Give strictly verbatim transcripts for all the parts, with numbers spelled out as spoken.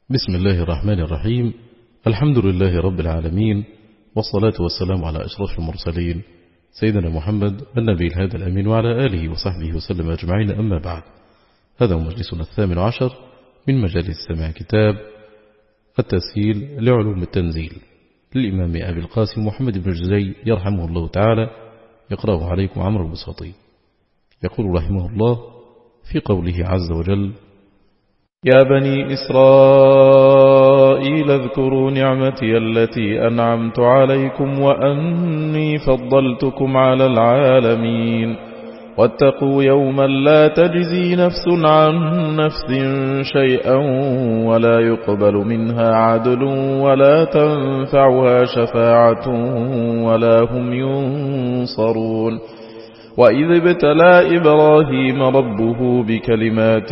بسم الله الرحمن الرحيم. الحمد لله رب العالمين، والصلاة والسلام على أشرف المرسلين سيدنا محمد النبي الهادي الأمين وعلى آله وصحبه وسلم أجمعين. أما بعد، هذا مجلسنا الثامن عشر من مجالس سماع كتاب التسهيل لعلوم التنزيل للإمام أبي القاسم محمد بن جزي يرحمه الله تعالى، يقرأه عليكم عمرو البساطي. يقول رحمه الله في قوله عز وجل: يا بني إسرائيل اذكروا نعمتي التي أنعمت عليكم وأني فضلتكم على العالمين واتقوا يوما لا تجزي نفس عن نفس شيئا ولا يقبل منها عدل ولا تنفعها شفاعة ولا هم ينصرون. وإذ ابتلى إبراهيم ربه بكلمات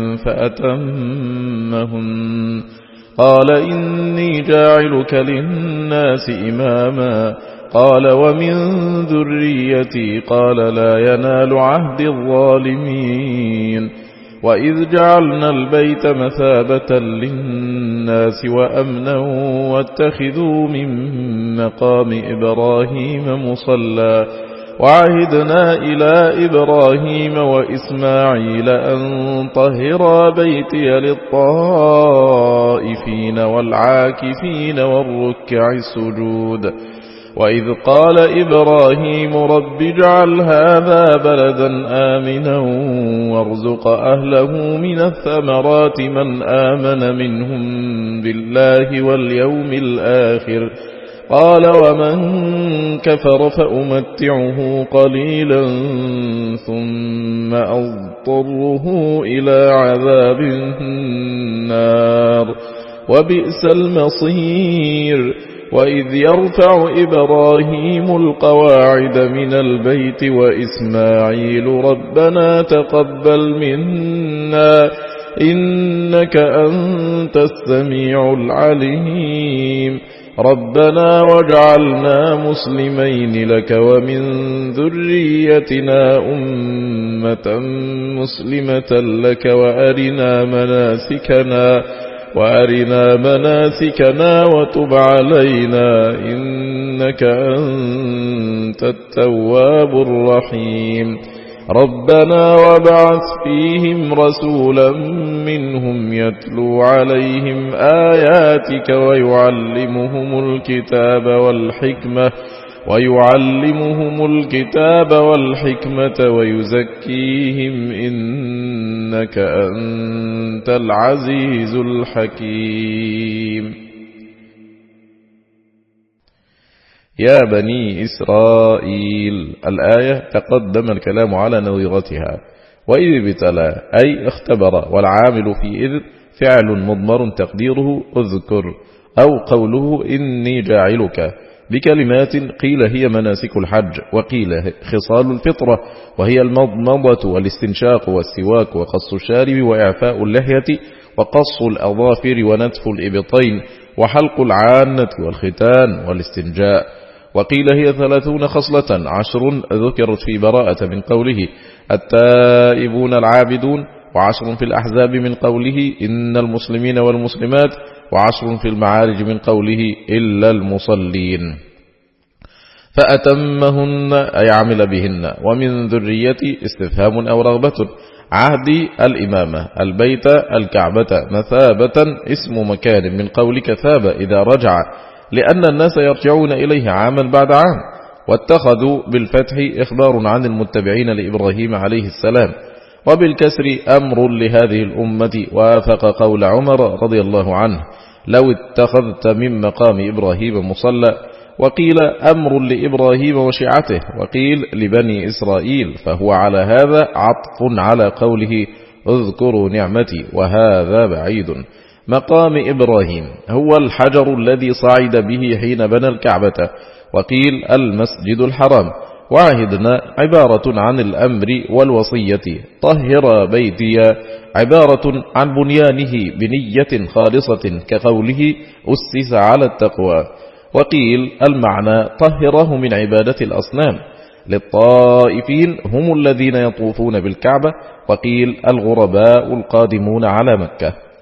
فأتمهن قال إني جاعلك للناس إماما قال ومن ذريتي قال لا ينال عهد الظالمين. وإذ جعلنا البيت مثابة للناس وأمنا واتخذوا من مقام إبراهيم مصلى وعهدنا إلى إبراهيم وإسماعيل أن طهرا بيتي للطائفين والعاكفين والركع السجود. وإذ قال إبراهيم رب اجعل هذا بلدا آمنا وارزق أهله من الثمرات من آمن منهم بالله واليوم الآخر قال ومن كفر فأمتعه قليلا ثم أضطره إلى عذاب النار وبئس المصير. وإذ يرفع إبراهيم القواعد من البيت وإسماعيل ربنا تقبل منا إنك أنت السميع العليم ربنا واجعلنا مسلمين لك ومن ذريتنا أمة مسلمة لك وأرنا مناسكنا وأرنا مناسكنا وتب علينا إنك أنت التواب الرحيم. ربنا وابعث فيهم رسولا منهم يتلو عليهم آياتك ويعلمهم الكتاب والحكمة ويعلمهم الكتاب والحكمة ويزكيهم إنك أنت العزيز الحكيم. يا بني إسرائيل، الآية تقدم الكلام على نظيرتها. وإذ ابتلى أي اختبر، والعامل في إذ فعل مضمر تقديره اذكر، أو قوله إني جاعلك بكلمات قيل هي مناسك الحج، وقيل خصال الفطرة وهي المضمضة والاستنشاق والسواك وقص الشارب وإعفاء اللحية وقص الأظافر ونتف الإبطين وحلق العانة والختان والاستنجاء. وقيل هي ثلاثون خصلة، عشر ذكرت في براءة من قوله التائبون العابدون، وعشر في الأحزاب من قوله إن المسلمين والمسلمات، وعشر في المعارج من قوله إلا المصلين. فأتمهن أي عمل بهن. ومن ذريتي استفهام أو رغبة. عهدي الإمامة، البيت الكعبة، مثابة اسم مكان من قولك ثاب إذا رجع، لأن الناس يرجعون إليه عاما بعد عام. واتخذوا بالفتح إخبار عن المتبعين لإبراهيم عليه السلام، وبالكسر أمر لهذه الأمة، وافق قول عمر رضي الله عنه لو اتخذت من مقام إبراهيم مصلى. وقيل أمر لإبراهيم وشيعته، وقيل لبني إسرائيل، فهو على هذا عطف على قوله اذكروا نعمتي، وهذا بعيد. مقام إبراهيم هو الحجر الذي صعد به حين بنى الكعبة، وقيل المسجد الحرام. وعهدنا عبارة عن الأمر والوصية، طهر بيتي عبارة عن بنيانه بنية خالصة كقوله أسس على التقوى. وقيل المعنى طهره من عبادة الأصنام. للطائفين هم الذين يطوفون بالكعبة، وقيل الغرباء القادمون على مكة.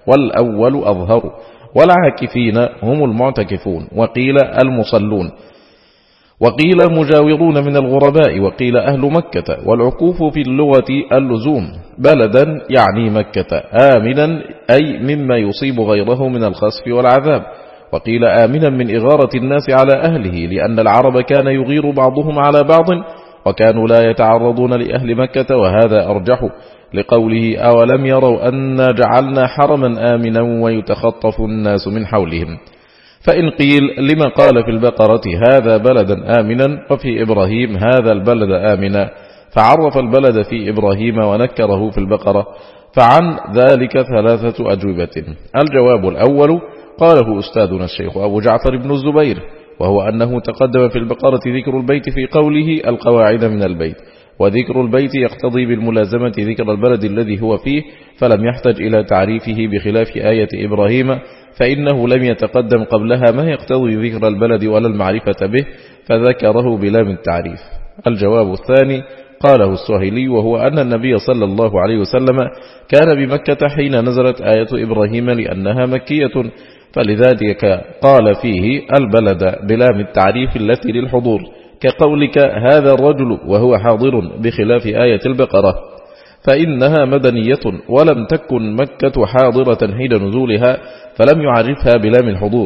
والأول أظهر. والعاكفين هم المعتكفون، وقيل المصلون، وقيل مجاورون من الغرباء، وقيل أهل مكة. والعكوف في اللغة اللزوم، بلدا يعني مكة، آمنا أي مما يصيب غيره من الخسف والعذاب. وقيل آمنا من إغارة الناس على أهله، لأن العرب كان يغير بعضهم على بعض، وكانوا لا يتعرضون لأهل مكة، وهذا أرجح لقوله أولم يروا أنا جعلنا حرما آمنا ويتخطف الناس من حولهم. فإن قيل لما قال في البقرة هذا بلدا آمنا وفي إبراهيم هذا البلد آمنا، فعرف البلد في إبراهيم ونكره في البقرة، فعن ذلك ثلاثة أجوبة. الجواب الأول قاله أستاذنا الشيخ أبو جعفر بن الزبير، وهو أنه تقدم في البقرة ذكر البيت في قوله القواعد من البيت، وذكر البيت يقتضي بالملازمة ذكر البلد الذي هو فيه، فلم يحتج إلى تعريفه بخلاف آية إبراهيم، فإنه لم يتقدم قبلها ما يقتضي ذكر البلد ولا المعرفة به، فذكره بلام التعريف. الجواب الثاني قاله السهيلي، وهو أن النبي صلى الله عليه وسلم كان بمكة حين نزلت آية إبراهيم لأنها مكية، فلذلك قال فيه البلد بلام التعريف التي للحضور، كقولك هذا الرجل وهو حاضر، بخلاف آية البقرة فإنها مدنية ولم تكن مكة حاضرة حين نزولها، فلم يعرفها بلام الحضور.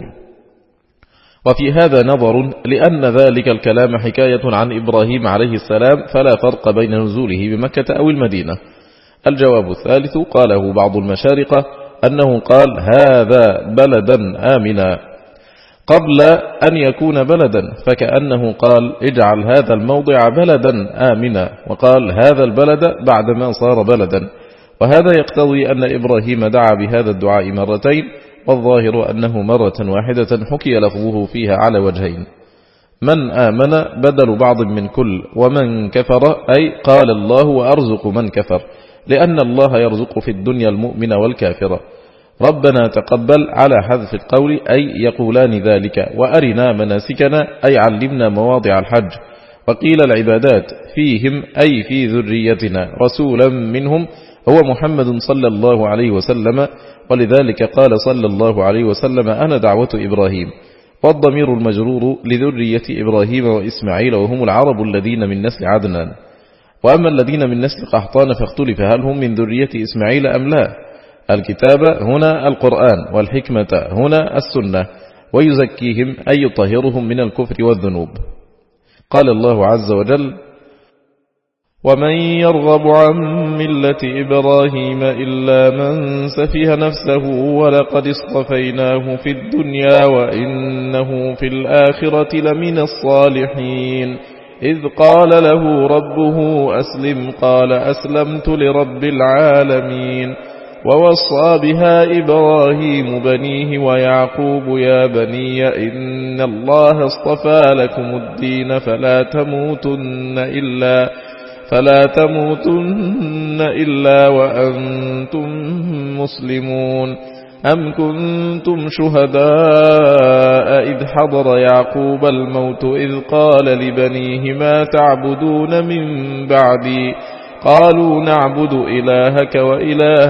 وفي هذا نظر، لأن ذلك الكلام حكاية عن إبراهيم عليه السلام، فلا فرق بين نزوله بمكة أو المدينة. الجواب الثالث قاله بعض المشارقة أنه قال هذا بلدا آمنا قبل أن يكون بلدا، فكأنه قال اجعل هذا الموضع بلدا آمنا، وقال هذا البلد بعدما صار بلدا. وهذا يقتضي أن إبراهيم دعا بهذا الدعاء مرتين، والظاهر أنه مرة واحدة حكي لفظه فيها على وجهين: من آمن بدل بعض من كل، ومن كفر أي قال الله وأرزق من كفر، لأن الله يرزق في الدنيا المؤمن والكافر. ربنا تقبل على حذف القول أي يقولان ذلك، وأرنا مناسكنا أي علمنا مواضع الحج. وقيل العبادات فيهم أي في ذريتنا، رسولا منهم هو محمد صلى الله عليه وسلم، ولذلك قال صلى الله عليه وسلم أنا دعوة إبراهيم. والضمير المجرور لذرية إبراهيم وإسماعيل، وهم العرب الذين من نسل عدنان. وأما الذين من نسل قحطان فاختلف هل هم من ذرية إسماعيل أم لا. الكتاب هنا القرآن، والحكمة هنا السنة، ويزكيهم أي يطهرهم من الكفر والذنوب. قال الله عز وجل ومن يرغب عن ملة إبراهيم إلا من سفه نفسه ولقد اصطفيناه في الدنيا وإنه في الآخرة لمن الصالحين. إذ قال له ربه أسلم قال أسلمت لرب العالمين. ووصى بها إبراهيم بنيه ويعقوب يا بني إن الله اصطفى لكم الدين فلا تموتن إلا فلا تموتن إلا وأنتم مسلمون. أم كنتم شهداء إذ حضر يعقوب الموت إذ قال لبنيه ما تعبدون من بعدي قالوا نعبد إلهك وإله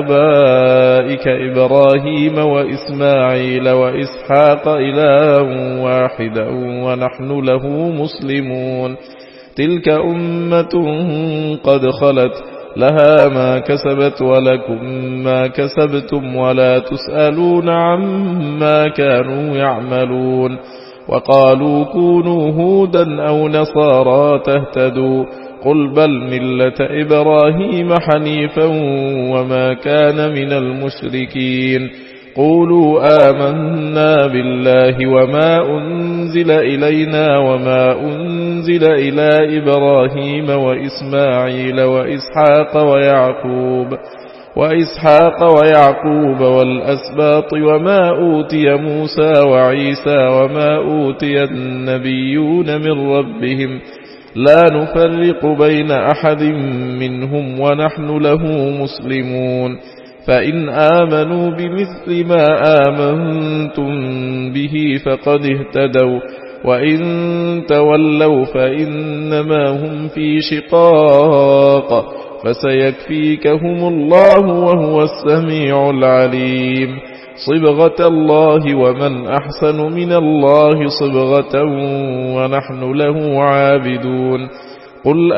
آبائك إبراهيم وإسماعيل وإسحاق إلها واحدا ونحن له مسلمون. تلك أمة قد خلت لها ما كسبت ولكم ما كسبتم ولا تسألون عما كانوا يعملون. وقالوا كونوا هودا أو نصارى تهتدوا قل بل ملة إبراهيم حنيفا وما كان من المشركين. قولوا آمنا بالله وما أنزل إلينا وما أنزل إلى إبراهيم وإسماعيل وإسحاق ويعقوب وإسحاق ويعقوب والأسباط وما أوتي موسى وعيسى وما أوتي النبيون من ربهم لا نفرق بين أحد منهم ونحن له مسلمون. فإن آمنوا بمثل ما آمنتم به فقد اهتدوا وإن تولوا فإنما هم في شقاق فسيكفيكهم الله وهو السميع العليم. صبغة الله ومن أحسن من الله صبغة ونحن له عابدون. قل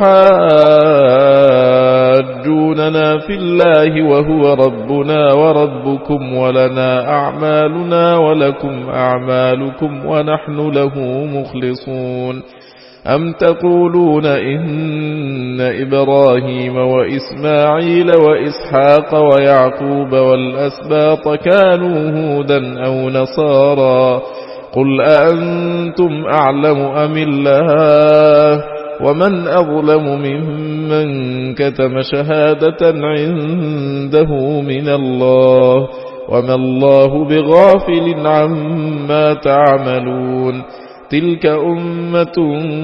أتحاجوننا في الله وهو ربنا وربكم ولنا أعمالنا ولكم أعمالكم ونحن له مخلصون. أم تقولون إن إبراهيم وإسماعيل وإسحاق ويعقوب والأسباط كانوا هودا أو نصارى؟ قل أأنتم أعلم أم الله؟ ومن أظلم ممن كتم شهادة عنده من الله وما الله بغافل عما تعملون. تلك أمة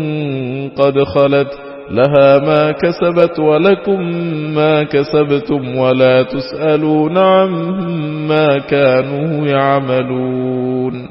قد خلت لها ما كسبت ولكم ما كسبتم ولا تسألون عما كانوا يعملون.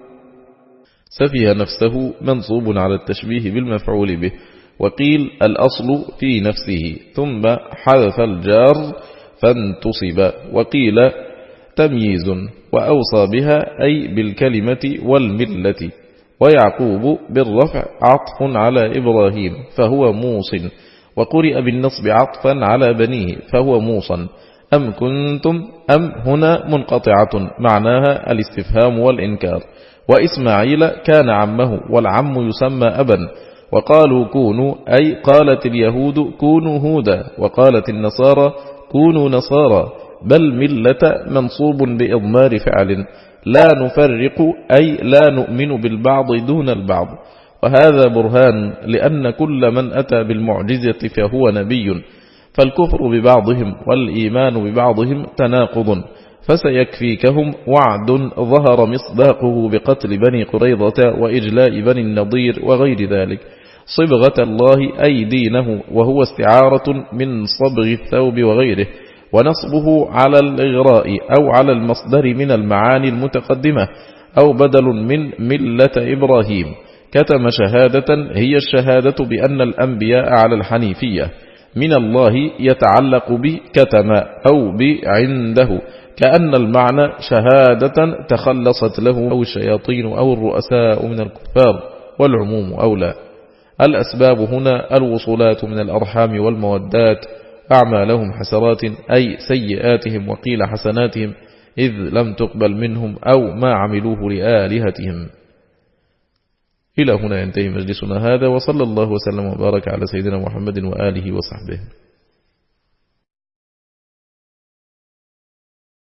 سفه نفسه منصوب على التشبيه بالمفعول به، وقيل الأصل في نفسه ثم حذف الجار فانتصب، وقيل تمييز وأوصى بها أي بالكلمة والملة. ويعقوب بالرفع عطف على إبراهيم فهو موص، وقرئ بالنصب عطفا على بنيه فهو موصا. أم كنتم أم هنا منقطعة معناها الاستفهام والإنكار. وإسماعيل كان عمه والعم يسمى أبا. وقالوا كونوا أي قالت اليهود كونوا هودا، وقالت النصارى كونوا نصارى، بل ملة منصوب بإضمار فعل. لا نفرق أي لا نؤمن بالبعض دون البعض. وهذا برهان لأن كل من أتى بالمعجزة فهو نبي، فالكفر ببعضهم والإيمان ببعضهم تناقض. فسيكفيكهم وعد ظهر مصداقه بقتل بني قريظة وإجلاء بني النضير وغير ذلك. صبغة الله أي دينه، وهو استعارة من صبغ الثوب وغيره، ونصبه على الإغراء أو على المصدر من المعاني المتقدمة، أو بدل من ملة إبراهيم. كتم شهادة هي الشهادة بأن الأنبياء على الحنيفية من الله يتعلق بكتم أو بعنده، كأن المعنى شهادة تخلصت له أو الشياطين أو الرؤساء من الكفار، والعموم أولى. الأسباب هنا الوصولات من الأرحام والمودات، أعمالهم حسرات أي سيئاتهم، وقيل حسناتهم إذ لم تقبل منهم أو ما عملوه لآلهتهم. إلى هنا ينتهي مجلسنا هذا، وصلى الله وسلم وبارك على سيدنا محمد وآله وصحبه.